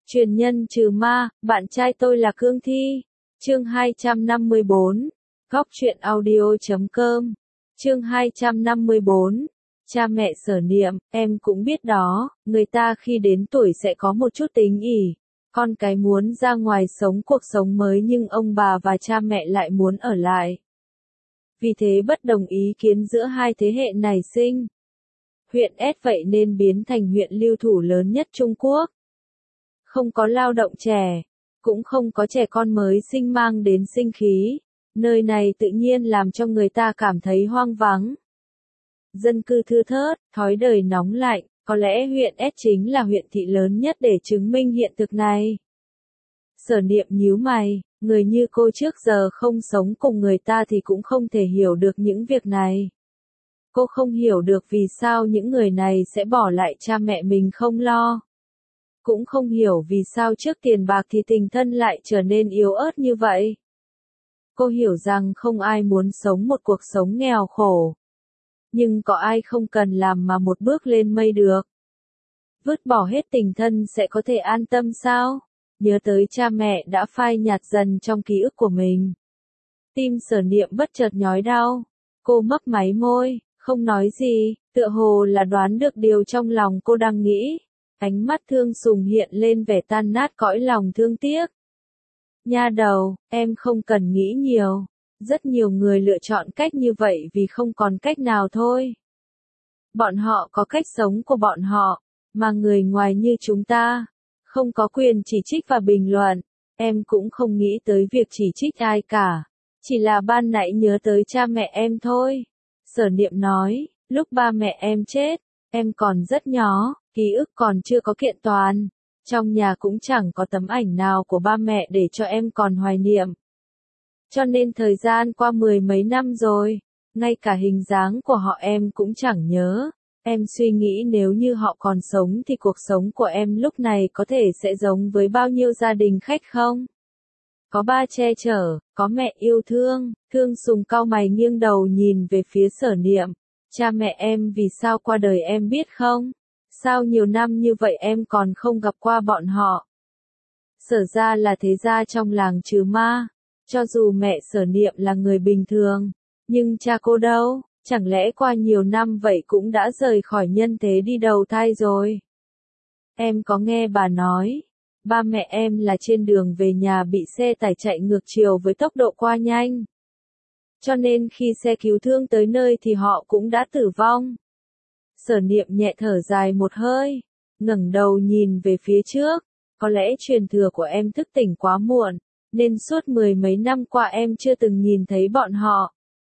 Truyền nhân trừ ma, bạn trai tôi là Cương Thi. Chương 254. Góc truyện audio.com. Chương 254. Cha mẹ Sở Niệm, em cũng biết đó, người ta khi đến tuổi sẽ có một chút tính ỷ. Con cái muốn ra ngoài sống cuộc sống mới nhưng ông bà và cha mẹ lại muốn ở lại. Vì thế bất đồng ý kiến giữa hai thế hệ nảy sinh. Huyện S vậy nên biến thành huyện lưu thủ lớn nhất Trung Quốc. Không có lao động trẻ, cũng không có trẻ con mới sinh mang đến sinh khí. Nơi này tự nhiên làm cho người ta cảm thấy hoang vắng. Dân cư thưa thớt, thói đời nóng lạnh, có lẽ huyện S chính là huyện thị lớn nhất để chứng minh hiện thực này. Sở Niệm nhíu mày, người như cô trước giờ không sống cùng người ta thì cũng không thể hiểu được những việc này. Cô không hiểu được vì sao những người này sẽ bỏ lại cha mẹ mình không lo. Cũng không hiểu vì sao trước tiền bạc thì tình thân lại trở nên yếu ớt như vậy. Cô hiểu rằng không ai muốn sống một cuộc sống nghèo khổ. Nhưng có ai không cần làm mà một bước lên mây được. Vứt bỏ hết tình thân sẽ có thể an tâm sao? Nhớ tới cha mẹ đã phai nhạt dần trong ký ức của mình. Tim Sở Niệm bất chợt nhói đau. Cô mấp máy môi, không nói gì, tựa hồ là đoán được điều trong lòng cô đang nghĩ. Ánh mắt Thương Sùng hiện lên vẻ tan nát cõi lòng thương tiếc. Nha đầu, em không cần nghĩ nhiều. Rất nhiều người lựa chọn cách như vậy vì không còn cách nào thôi. Bọn họ có cách sống của bọn họ, mà người ngoài như chúng ta, không có quyền chỉ trích và bình luận. Em cũng không nghĩ tới việc chỉ trích ai cả. Chỉ là ban nãy nhớ tới cha mẹ em thôi. Sở Niệm nói, lúc ba mẹ em chết, em còn rất nhỏ, ký ức còn chưa có kiện toàn. Trong nhà cũng chẳng có tấm ảnh nào của ba mẹ để cho em còn hoài niệm. Cho nên thời gian qua 10 mấy năm rồi, ngay cả hình dáng của họ em cũng chẳng nhớ. Em suy nghĩ nếu như họ còn sống thì cuộc sống của em lúc này có thể sẽ giống với bao nhiêu gia đình khách không? Có ba che chở, có mẹ yêu thương. Thương Sùng cau mày nghiêng đầu nhìn về phía Sở Niệm. Cha mẹ em vì sao qua đời em biết không? Sao nhiều năm như vậy em còn không gặp qua bọn họ? Sở ra là thế gia trong làng trừ ma. Cho dù mẹ Sở Niệm là người bình thường, nhưng cha cô đâu? Chẳng lẽ qua nhiều năm vậy cũng đã rời khỏi nhân thế đi đầu thai rồi? Em có nghe bà nói, ba mẹ em là trên đường về nhà bị xe tải chạy ngược chiều với tốc độ quá nhanh. Cho nên khi xe cứu thương tới nơi thì họ cũng đã tử vong. Sở Niệm nhẹ thở dài một hơi, ngẩng đầu nhìn về phía trước. Có lẽ truyền thừa của em thức tỉnh quá muộn, nên suốt 10 mấy năm qua em chưa từng nhìn thấy bọn họ.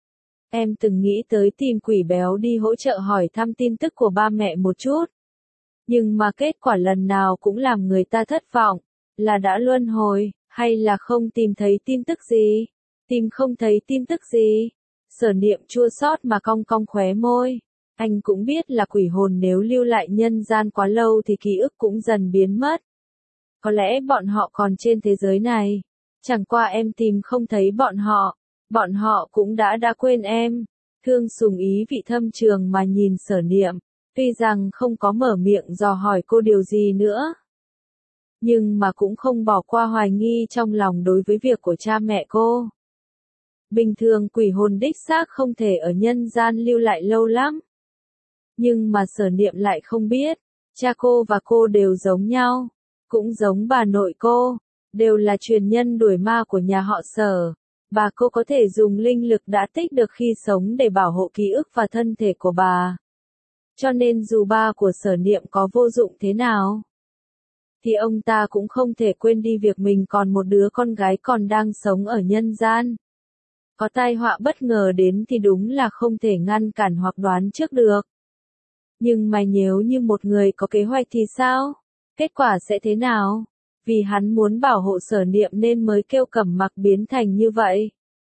Em từng nghĩ tới tìm Quỷ Béo đi hỗ trợ hỏi thăm tin tức của ba mẹ một chút. Nhưng mà kết quả lần nào cũng làm người ta thất vọng, là đã luân hồi, hay là không tìm thấy tin tức gì? Tìm không thấy tin tức gì? Sở Niệm chua xót mà cong cong khóe môi. Anh cũng biết là quỷ hồn nếu lưu lại nhân gian quá lâu thì ký ức cũng dần biến mất. Có lẽ bọn họ còn trên thế giới này. Chẳng qua em tìm không thấy bọn họ cũng đã quên em. Thương Sùng ý vị thâm trường mà nhìn Sở Niệm, tuy rằng không có mở miệng dò hỏi cô điều gì nữa. Nhưng mà cũng không bỏ qua hoài nghi trong lòng đối với việc của cha mẹ cô. Bình thường quỷ hồn đích xác không thể ở nhân gian lưu lại lâu lắm. Nhưng mà Sở Niệm lại không biết, cha cô và cô đều giống nhau, cũng giống bà nội cô, đều là truyền nhân đuổi ma của nhà họ Sở. Bà cô có thể dùng linh lực đã tích được khi sống để bảo hộ ký ức và thân thể của bà. Cho nên dù ba của Sở Niệm có vô dụng thế nào, thì ông ta cũng không thể quên đi việc mình còn một đứa con gái còn đang sống ở nhân gian. Có tai họa bất ngờ đến thì đúng là không thể ngăn cản hoặc đoán trước được. Nhưng mà nếu như một người có kế hoạch thì sao? Kết quả sẽ thế nào? Vì hắn muốn bảo hộ Sở Niệm nên mới kêu Cẩm Mặc biến thành như vậy.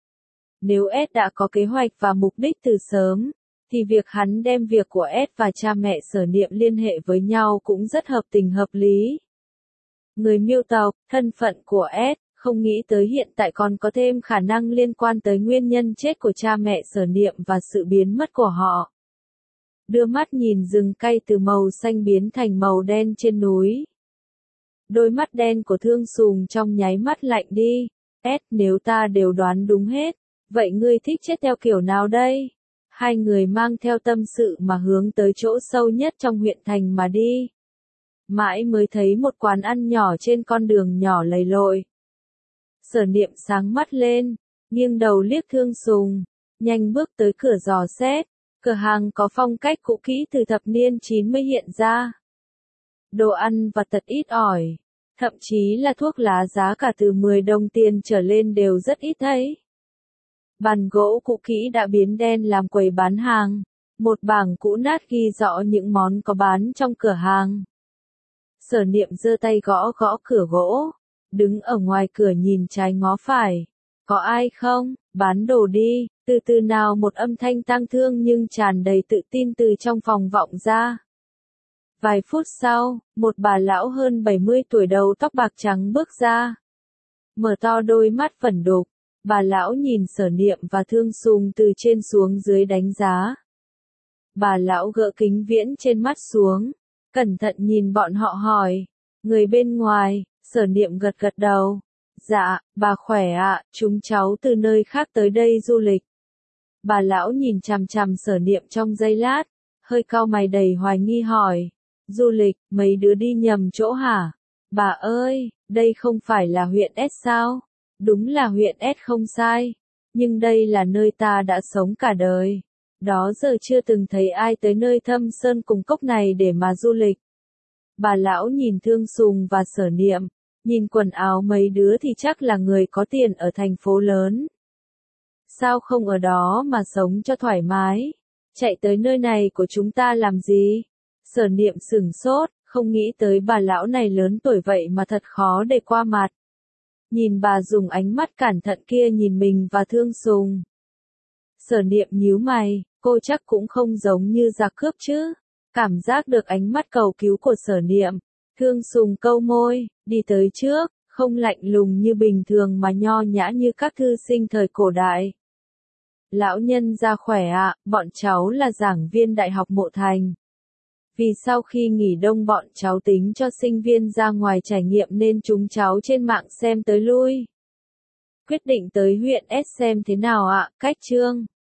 Nếu S đã có kế hoạch và mục đích từ sớm, thì việc hắn đem việc của S và cha mẹ Sở Niệm liên hệ với nhau cũng rất hợp tình hợp lý. Người Miêu tộc, thân phận của S, không nghĩ tới hiện tại còn có thêm khả năng liên quan tới nguyên nhân chết của cha mẹ Sở Niệm và sự biến mất của họ. Đưa mắt nhìn rừng cây từ màu xanh biến thành màu đen trên núi. Đôi mắt đen của Thương Sùng trong nháy mắt lạnh đi. Nếu ta đều đoán đúng hết, vậy ngươi thích chết theo kiểu nào đây? Hai người mang theo tâm sự mà hướng tới chỗ sâu nhất trong huyện thành mà đi. Mãi mới thấy một quán ăn nhỏ trên con đường nhỏ lầy lội. Sở Niệm sáng mắt lên, nghiêng đầu liếc Thương Sùng, nhanh bước tới cửa dò xét. Cửa hàng có phong cách cũ kỹ từ thập niên 90 hiện ra. Đồ ăn và thật ít ỏi, thậm chí là thuốc lá giá cả từ 10 đồng tiền trở lên đều rất ít thấy. Bàn gỗ cũ kỹ đã biến đen làm quầy bán hàng, một bảng cũ nát ghi rõ những món có bán trong cửa hàng. Sở Niệm giơ tay gõ gõ cửa gỗ, đứng ở ngoài cửa nhìn trái ngó phải. Có ai không? Bán đồ đi. Từ từ nào một âm thanh tang thương nhưng tràn đầy tự tin từ trong phòng vọng ra. Vài phút sau, một bà lão hơn 70 tuổi đầu tóc bạc trắng bước ra. Mở to đôi mắt phẩn đục, bà lão nhìn Sở Niệm và Thương Sùng từ trên xuống dưới đánh giá. Bà lão gỡ kính viễn trên mắt xuống, cẩn thận nhìn bọn họ hỏi. Người bên ngoài, Sở Niệm gật gật đầu. Dạ, bà khỏe ạ, chúng cháu từ nơi khác tới đây du lịch. Bà lão nhìn chằm chằm Sở Niệm trong giây lát, hơi cau mày đầy hoài nghi hỏi. Du lịch, mấy đứa đi nhầm chỗ hả? Bà ơi, đây không phải là huyện S sao? Đúng là huyện S không sai. Nhưng đây là nơi ta đã sống cả đời. Đó giờ chưa từng thấy ai tới nơi thâm sơn cùng cốc này để mà du lịch. Bà lão nhìn Thương Sùng và Sở Niệm, nhìn quần áo mấy đứa thì chắc là người có tiền ở thành phố lớn. Sao không ở đó mà sống cho thoải mái? Chạy tới nơi này của chúng ta làm gì? Sở Niệm sửng sốt, không nghĩ tới bà lão này lớn tuổi vậy mà thật khó để qua mặt. Nhìn bà dùng ánh mắt cẩn thận kia nhìn mình và Thương Sùng. Sở Niệm nhíu mày, cô chắc cũng không giống như giặc cướp chứ. Cảm giác được ánh mắt cầu cứu của Sở Niệm. Thương Sùng câu môi, đi tới trước, không lạnh lùng như bình thường mà nho nhã như các thư sinh thời cổ đại. Lão nhân gia khỏe ạ, bọn cháu là giảng viên Đại học Mộ Thành. Vì sau khi nghỉ đông bọn cháu tính cho sinh viên ra ngoài trải nghiệm nên chúng cháu trên mạng xem tới lui. Quyết định tới huyện S xem thế nào ạ, cách Trương.